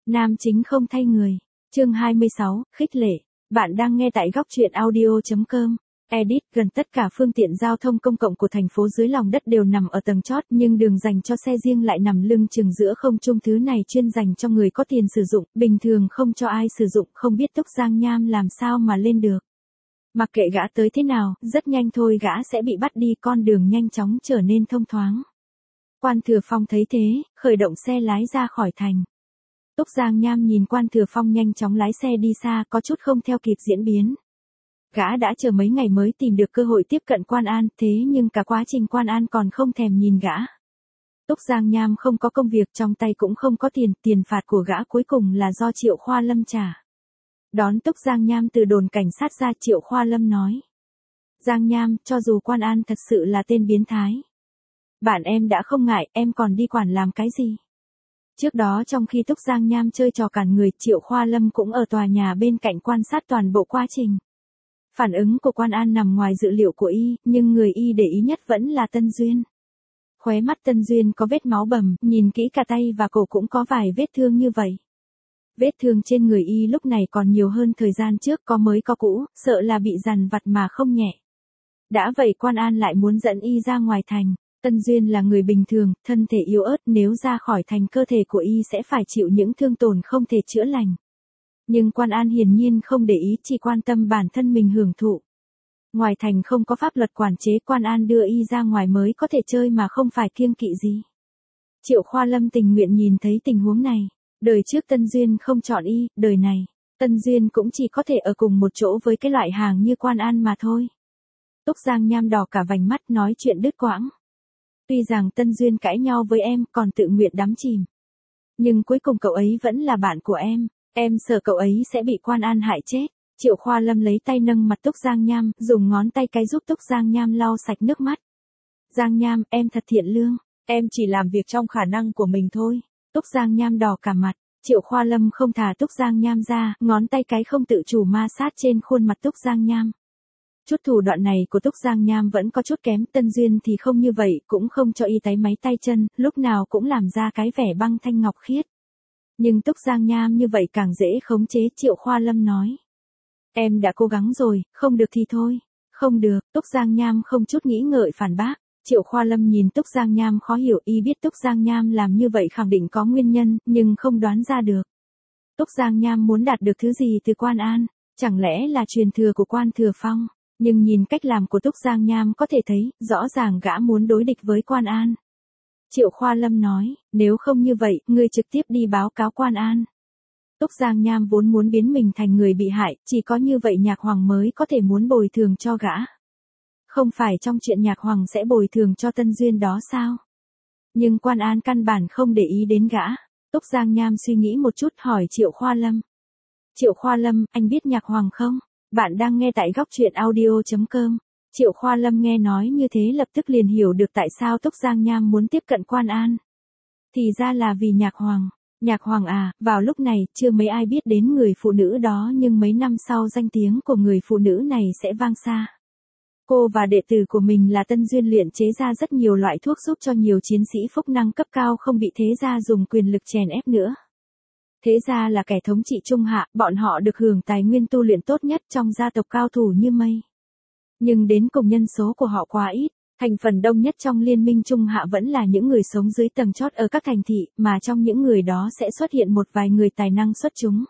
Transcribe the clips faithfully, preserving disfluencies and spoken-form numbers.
Nam chính không thay người. Chương hai mươi sáu, khích lệ. Bạn đang nghe tại góc truyện audio chấm com. Edit, gần tất cả phương tiện giao thông công cộng của thành phố dưới lòng đất đều nằm ở tầng chót, nhưng đường dành cho xe riêng lại nằm lưng chừng giữa không trung, thứ này chuyên dành cho người có tiền sử dụng, bình thường không cho ai sử dụng, không biết Túc Giang Nham làm sao mà lên được. Mặc kệ gã tới thế nào, rất nhanh thôi gã sẽ bị bắt đi, con đường nhanh chóng trở nên thông thoáng. Quan Thừa Phong thấy thế, khởi động xe lái ra khỏi thành. Túc Giang Nham nhìn Quan Thừa Phong nhanh chóng lái xe đi xa, có chút không theo kịp diễn biến. Gã đã chờ mấy ngày mới tìm được cơ hội tiếp cận Quan An, thế nhưng cả quá trình Quan An còn không thèm nhìn gã. Túc Giang Nham không có công việc, trong tay cũng không có tiền, tiền phạt của gã cuối cùng là do Triệu Khoa Lâm trả. Đón Túc Giang Nham từ đồn cảnh sát ra, Triệu Khoa Lâm nói: Giang Nham, cho dù Quan An thật sự là tên biến thái, bạn em đã không ngại, em còn đi quản làm cái gì? Trước đó trong khi Túc Giang Nham chơi trò cản người, Triệu Khoa Lâm cũng ở tòa nhà bên cạnh quan sát toàn bộ quá trình. Phản ứng của Quan An nằm ngoài dự liệu của y, nhưng người y để ý nhất vẫn là Tân Duyên. Khóe mắt Tân Duyên có vết máu bầm, nhìn kỹ cả tay và cổ cũng có vài vết thương như vậy. Vết thương trên người y lúc này còn nhiều hơn thời gian trước, có mới có cũ, sợ là bị dằn vặt mà không nhẹ. Đã vậy Quan An lại muốn dẫn y ra ngoài thành. Tân Duyên là người bình thường, thân thể yếu ớt, nếu ra khỏi thành cơ thể của y sẽ phải chịu những thương tổn không thể chữa lành. Nhưng Quan An hiển nhiên không để ý, chỉ quan tâm bản thân mình hưởng thụ. Ngoài thành không có pháp luật quản chế, Quan An đưa y ra ngoài mới có thể chơi mà không phải kiêng kỵ gì. Triệu Khoa Lâm tình nguyện nhìn thấy tình huống này. Đời trước Tân Duyên không chọn y, đời này, Tân Duyên cũng chỉ có thể ở cùng một chỗ với cái loại hàng như Quan An mà thôi. Túc Giang Nham đỏ cả vành mắt, nói chuyện đứt quãng. Tuy rằng Tân Duyên cãi nhau với em, còn tự nguyện đắm chìm, nhưng cuối cùng cậu ấy vẫn là bạn của em, em sợ cậu ấy sẽ bị Quan An hại chết. Triệu Khoa Lâm lấy tay nâng mặt Túc Giang Nham, dùng ngón tay cái giúp Túc Giang Nham lau sạch nước mắt. Giang Nham, em thật thiện lương, em chỉ làm việc trong khả năng của mình thôi. Túc Giang Nham đỏ cả mặt, Triệu Khoa Lâm không thả Túc Giang Nham ra, ngón tay cái không tự chủ ma sát trên khuôn mặt Túc Giang Nham. Chút thủ đoạn này của Túc Giang Nham vẫn có chút kém, Tân Duyên thì không như vậy, cũng không cho y táy máy tay chân, lúc nào cũng làm ra cái vẻ băng thanh ngọc khiết. Nhưng Túc Giang Nham như vậy càng dễ khống chế, Triệu Khoa Lâm nói. Em đã cố gắng rồi, không được thì thôi. Không được, Túc Giang Nham không chút nghĩ ngợi phản bác. Triệu Khoa Lâm nhìn Túc Giang Nham khó hiểu, y biết Túc Giang Nham làm như vậy khẳng định có nguyên nhân, nhưng không đoán ra được. Túc Giang Nham muốn đạt được thứ gì từ Quan An, chẳng lẽ là truyền thừa của Quan Thừa Phong? Nhưng nhìn cách làm của Túc Giang Nham có thể thấy, rõ ràng gã muốn đối địch với Quan An. Triệu Khoa Lâm nói, nếu không như vậy, ngươi trực tiếp đi báo cáo Quan An. Túc Giang Nham vốn muốn biến mình thành người bị hại, chỉ có như vậy Nhạc Hoàng mới có thể muốn bồi thường cho gã. Không phải trong chuyện Nhạc Hoàng sẽ bồi thường cho Tân Duyên đó sao? Nhưng Quan An căn bản không để ý đến gã. Túc Giang Nham suy nghĩ một chút hỏi Triệu Khoa Lâm. Triệu Khoa Lâm, anh biết Nhạc Hoàng không? Bạn đang nghe tại góc truyện audio chấm com. Triệu Khoa Lâm nghe nói như thế lập tức liền hiểu được tại sao Túc Giang Nham muốn tiếp cận Quan An. Thì ra là vì Nhạc Hoàng. Nhạc Hoàng à, vào lúc này, chưa mấy ai biết đến người phụ nữ đó, nhưng mấy năm sau danh tiếng của người phụ nữ này sẽ vang xa. Cô và đệ tử của mình là Tân Duyên luyện chế ra rất nhiều loại thuốc giúp cho nhiều chiến sĩ phúc năng cấp cao không bị thế gia dùng quyền lực chèn ép nữa. Thế gia là kẻ thống trị trung hạ, bọn họ được hưởng tài nguyên tu luyện tốt nhất trong gia tộc cao thủ như mây. Nhưng đến cùng nhân số của họ quá ít, thành phần đông nhất trong liên minh trung hạ vẫn là những người sống dưới tầng chót ở các thành thị, mà trong những người đó sẽ xuất hiện một vài người tài năng xuất chúng.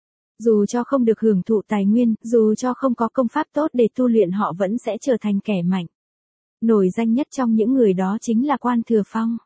Dù cho không được hưởng thụ tài nguyên, dù cho không có công pháp tốt để tu luyện, họ vẫn sẽ trở thành kẻ mạnh. Nổi danh nhất trong những người đó chính là Quan Thừa Phong.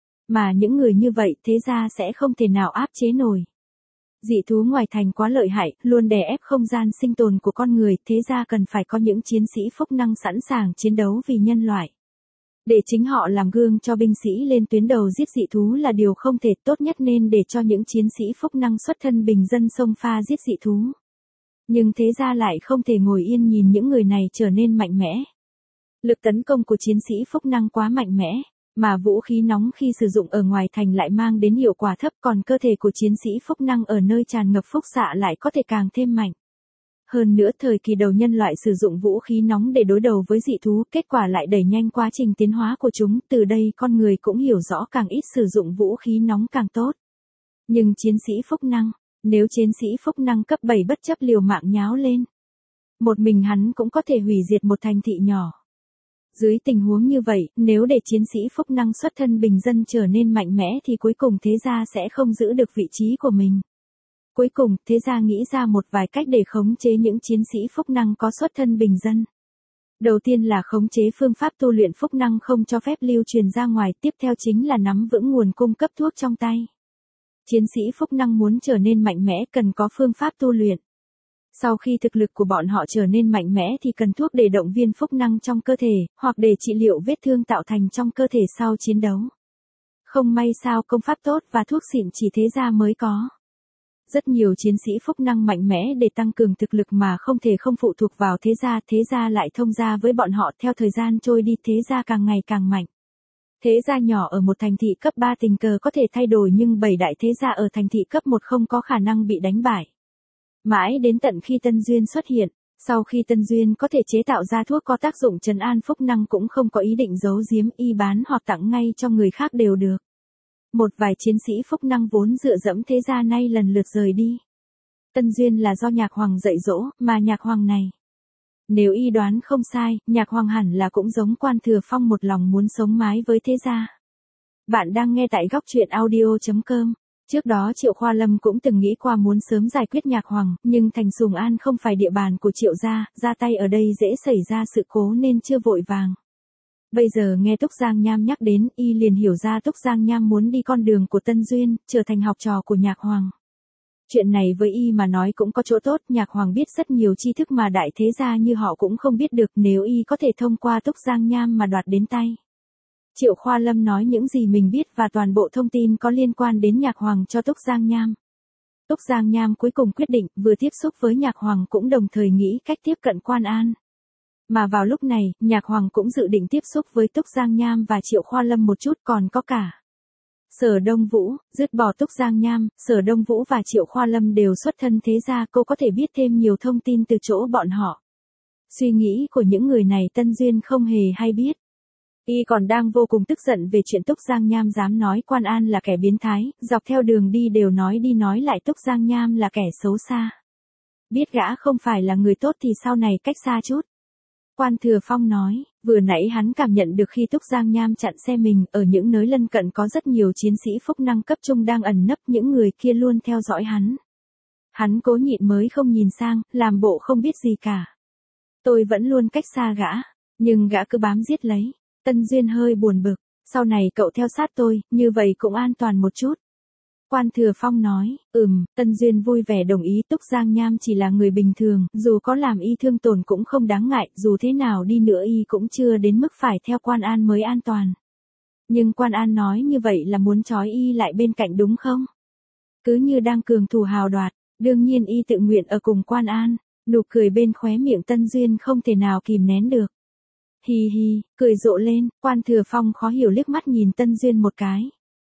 Mà những người như vậy thế gia sẽ không thể nào áp chế nổi. Dị thú ngoài thành quá lợi hại, luôn đè ép không gian sinh tồn của con người, thế ra cần phải có những chiến sĩ phúc năng sẵn sàng chiến đấu vì nhân loại. Để chính họ làm gương cho binh sĩ lên tuyến đầu giết dị thú là điều không thể, tốt nhất nên để cho những chiến sĩ phúc năng xuất thân bình dân xông pha giết dị thú. Nhưng thế ra lại không thể ngồi yên nhìn những người này trở nên mạnh mẽ. Lực tấn công của chiến sĩ phúc năng quá mạnh mẽ. Mà vũ khí nóng khi sử dụng ở ngoài thành lại mang đến hiệu quả thấp, còn cơ thể của chiến sĩ phúc năng ở nơi tràn ngập phúc xạ lại có thể càng thêm mạnh. Hơn nữa thời kỳ đầu nhân loại sử dụng vũ khí nóng để đối đầu với dị thú, kết quả lại đẩy nhanh quá trình tiến hóa của chúng, từ đây con người cũng hiểu rõ càng ít sử dụng vũ khí nóng càng tốt. Nhưng chiến sĩ Phúc Năng, nếu chiến sĩ Phúc Năng cấp bảy bất chấp liều mạng nháo lên, một mình hắn cũng có thể hủy diệt một thành thị nhỏ. Dưới tình huống như vậy, nếu để chiến sĩ Phúc Năng xuất thân bình dân trở nên mạnh mẽ thì cuối cùng thế gia sẽ không giữ được vị trí của mình. Cuối cùng, thế gia nghĩ ra một vài cách để khống chế những chiến sĩ Phúc Năng có xuất thân bình dân. Đầu tiên là khống chế phương pháp tu luyện Phúc Năng không cho phép lưu truyền ra ngoài, tiếp theo chính là nắm vững nguồn cung cấp thuốc trong tay. Chiến sĩ Phúc Năng muốn trở nên mạnh mẽ cần có phương pháp tu luyện. Sau khi thực lực của bọn họ trở nên mạnh mẽ thì cần thuốc để động viên Phúc Năng trong cơ thể, hoặc để trị liệu vết thương tạo thành trong cơ thể sau chiến đấu. Không may sao công pháp tốt và thuốc xịn chỉ thế gia mới có. Rất nhiều chiến sĩ Phúc Năng mạnh mẽ để tăng cường thực lực mà không thể không phụ thuộc vào thế gia, thế gia lại thông gia với bọn họ. Theo thời gian trôi đi, thế gia càng ngày càng mạnh. Thế gia nhỏ ở một thành thị cấp ba tình cờ có thể thay đổi, nhưng bảy đại thế gia ở thành thị cấp một không có khả năng bị đánh bại. Mãi đến tận khi Tân Duyên xuất hiện, sau khi Tân Duyên có thể chế tạo ra thuốc có tác dụng trấn an, Phúc Năng cũng không có ý định giấu giếm, y bán hoặc tặng ngay cho người khác đều được. Một vài chiến sĩ Phúc Năng vốn dựa dẫm thế gia nay lần lượt rời đi. Tân Duyên là do Nhạc Hoàng dạy dỗ, mà Nhạc Hoàng này, nếu y đoán không sai, Nhạc Hoàng hẳn là cũng giống Quan Thừa Phong, một lòng muốn sống mái với thế gia. Bạn đang nghe tại góc truyện audio chấm com. Trước đó Triệu Khoa Lâm cũng từng nghĩ qua muốn sớm giải quyết Nhạc Hoàng, nhưng thành Sùng An không phải địa bàn của Triệu gia, ra tay ở đây dễ xảy ra sự cố nên chưa vội vàng. Bây giờ nghe Túc Giang Nham nhắc đến, y liền hiểu ra Túc Giang Nham muốn đi con đường của Tân Duyên, trở thành học trò của Nhạc Hoàng. Chuyện này với y mà nói cũng có chỗ tốt, Nhạc Hoàng biết rất nhiều tri thức mà đại thế gia như họ cũng không biết được, nếu y có thể thông qua Túc Giang Nham mà đoạt đến tay. Triệu Khoa Lâm nói những gì mình biết và toàn bộ thông tin có liên quan đến Nhạc Hoàng cho Túc Giang Nham. Túc Giang Nham cuối cùng quyết định, vừa tiếp xúc với Nhạc Hoàng cũng đồng thời nghĩ cách tiếp cận Quan An. Mà vào lúc này, Nhạc Hoàng cũng dự định tiếp xúc với Túc Giang Nham và Triệu Khoa Lâm một chút, còn có cả Sở Đông Vũ. Dứt bỏ Túc Giang Nham, Sở Đông Vũ và Triệu Khoa Lâm đều xuất thân thế gia, cô có thể biết thêm nhiều thông tin từ chỗ bọn họ. Suy nghĩ của những người này Tân Duyên không hề hay biết. Y còn đang vô cùng tức giận về chuyện Túc Giang Nham dám nói Quan An là kẻ biến thái, dọc theo đường đi đều nói đi nói lại Túc Giang Nham là kẻ xấu xa. Biết gã không phải là người tốt thì sau này cách xa chút. Quan Thừa Phong nói, vừa nãy hắn cảm nhận được khi Túc Giang Nham chặn xe mình, ở những nơi lân cận có rất nhiều chiến sĩ Phúc Năng cấp trung đang ẩn nấp, những người kia luôn theo dõi hắn. Hắn cố nhịn mới không nhìn sang, làm bộ không biết gì cả. Tôi vẫn luôn cách xa gã, nhưng gã cứ bám giết lấy. Tân Duyên hơi buồn bực, sau này cậu theo sát tôi, như vậy cũng an toàn một chút. Quan Thừa Phong nói, ừm, Tân Duyên vui vẻ đồng ý. Túc Giang Nham chỉ là người bình thường, dù có làm y thương tổn cũng không đáng ngại, dù thế nào đi nữa y cũng chưa đến mức phải theo Quan An mới an toàn. Nhưng Quan An nói như vậy là muốn trói y lại bên cạnh đúng không? Cứ như đang cường thủ hào đoạt, đương nhiên y tự nguyện ở cùng Quan An, nụ cười bên khóe miệng Tân Duyên không thể nào kìm nén được. Hi hi, cười rộ lên, Quan Thừa Phong khó hiểu liếc mắt nhìn Tân Duyên một cái.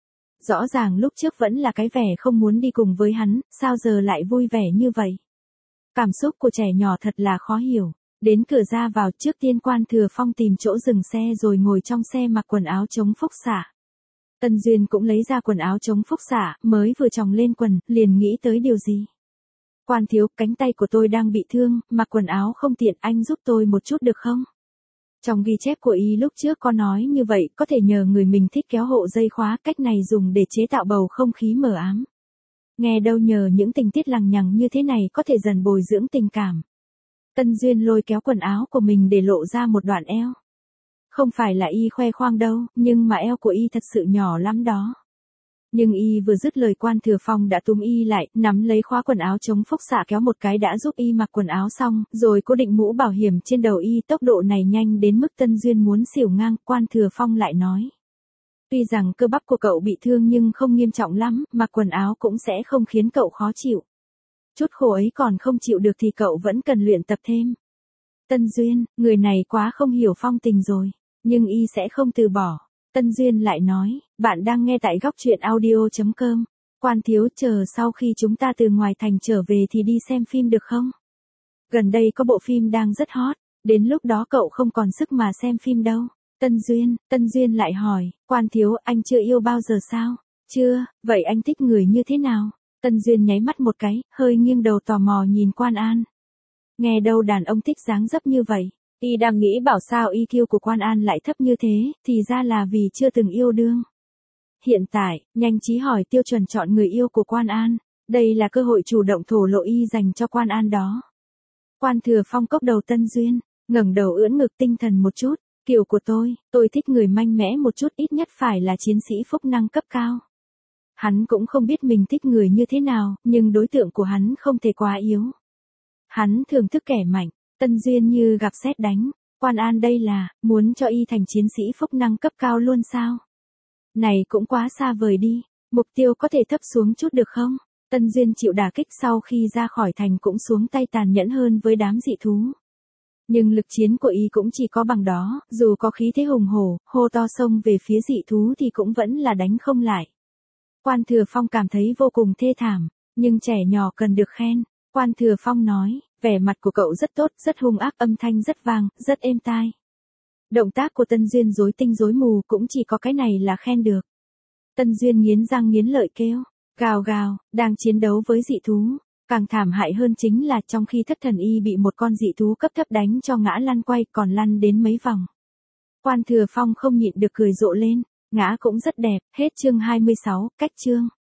Rõ ràng lúc trước vẫn là cái vẻ không muốn đi cùng với hắn, sao giờ lại vui vẻ như vậy? Cảm xúc của trẻ nhỏ thật là khó hiểu. Đến cửa ra vào, trước tiên Quan Thừa Phong tìm chỗ dừng xe rồi ngồi trong xe mặc quần áo chống phúc xạ. Tân Duyên cũng lấy ra quần áo chống phúc xạ, mới vừa chòng lên quần, liền nghĩ tới điều gì. Quan thiếu, cánh tay của tôi đang bị thương, mặc quần áo không tiện, anh giúp tôi một chút được không? Trong ghi chép của y lúc trước có nói như vậy, có thể nhờ người mình thích kéo hộ dây khóa, cách này dùng để chế tạo bầu không khí mờ ám. Nghe đâu nhờ những tình tiết lằng nhằng như thế này có thể dần bồi dưỡng tình cảm. Tân Duyên lôi kéo quần áo của mình để lộ ra một đoạn eo. Không phải là y khoe khoang đâu, nhưng mà eo của y thật sự nhỏ lắm đó. Nhưng y vừa dứt lời Quan Thừa Phong đã túm y lại, nắm lấy khóa quần áo chống phúc xạ kéo một cái đã giúp y mặc quần áo xong, rồi cố định mũ bảo hiểm trên đầu y. Tốc độ này nhanh đến mức Tân Duyên muốn xỉu ngang. Quan Thừa Phong lại nói, tuy rằng cơ bắp của cậu bị thương nhưng không nghiêm trọng lắm, mặc quần áo cũng sẽ không khiến cậu khó chịu. Chút khổ ấy còn không chịu được thì cậu vẫn cần luyện tập thêm. Tân Duyên, người này quá không hiểu phong tình rồi, nhưng y sẽ không từ bỏ. Tân Duyên lại nói, bạn đang nghe tại góc truyện audio chấm com. Quan thiếu, chờ sau khi chúng ta từ ngoài thành trở về thì đi xem phim được không? Gần đây có bộ phim đang rất hot, đến lúc đó cậu không còn sức mà xem phim đâu. Tân Duyên, Tân Duyên lại hỏi, Quan thiếu, anh chưa yêu bao giờ sao? Chưa, vậy anh thích người như thế nào? Tân Duyên nháy mắt một cái, hơi nghiêng đầu tò mò nhìn Quan An. Nghe đâu đàn ông thích dáng dấp như vậy. Y đang nghĩ bảo sao i kiu của Quan An lại thấp như thế, thì ra là vì chưa từng yêu đương. Hiện tại, nhanh trí hỏi tiêu chuẩn chọn người yêu của Quan An. Đây là cơ hội chủ động thổ lộ y dành cho Quan An đó. Quan Thừa Phong cốc đầu Tân Duyên, ngẩng đầu ưỡn ngực tinh thần một chút. Kiểu của tôi, tôi thích người mạnh mẽ một chút, ít nhất phải là chiến sĩ phúc năng cấp cao. Hắn cũng không biết mình thích người như thế nào, nhưng đối tượng của hắn không thể quá yếu. Hắn thưởng thức kẻ mạnh. Tân Duyên như gặp sét đánh. Quan An đây là, muốn cho y thành chiến sĩ phúc năng cấp cao luôn sao? Này cũng quá xa vời đi. Mục tiêu có thể thấp xuống chút được không? Tân Duyên chịu đả kích sau khi ra khỏi thành cũng xuống tay tàn nhẫn hơn với đám dị thú. Nhưng lực chiến của y cũng chỉ có bằng đó, dù có khí thế hùng hổ, hô to xông về phía dị thú thì cũng vẫn là đánh không lại. Quan Thừa Phong cảm thấy vô cùng thê thảm, nhưng trẻ nhỏ cần được khen. Quan Thừa Phong nói, vẻ mặt của cậu rất tốt, rất hung ác, âm thanh rất vang, rất êm tai. Động tác của Tân Duyên rối tinh rối mù cũng chỉ có cái này là khen được. Tân Duyên nghiến răng nghiến lợi kêu, gào gào, đang chiến đấu với dị thú. Càng thảm hại hơn chính là trong khi thất thần y bị một con dị thú cấp thấp đánh cho ngã lăn quay còn lăn đến mấy vòng. Quan Thừa Phong không nhịn được cười rộ lên, ngã cũng rất đẹp, hết chương hai mươi sáu, cách chương.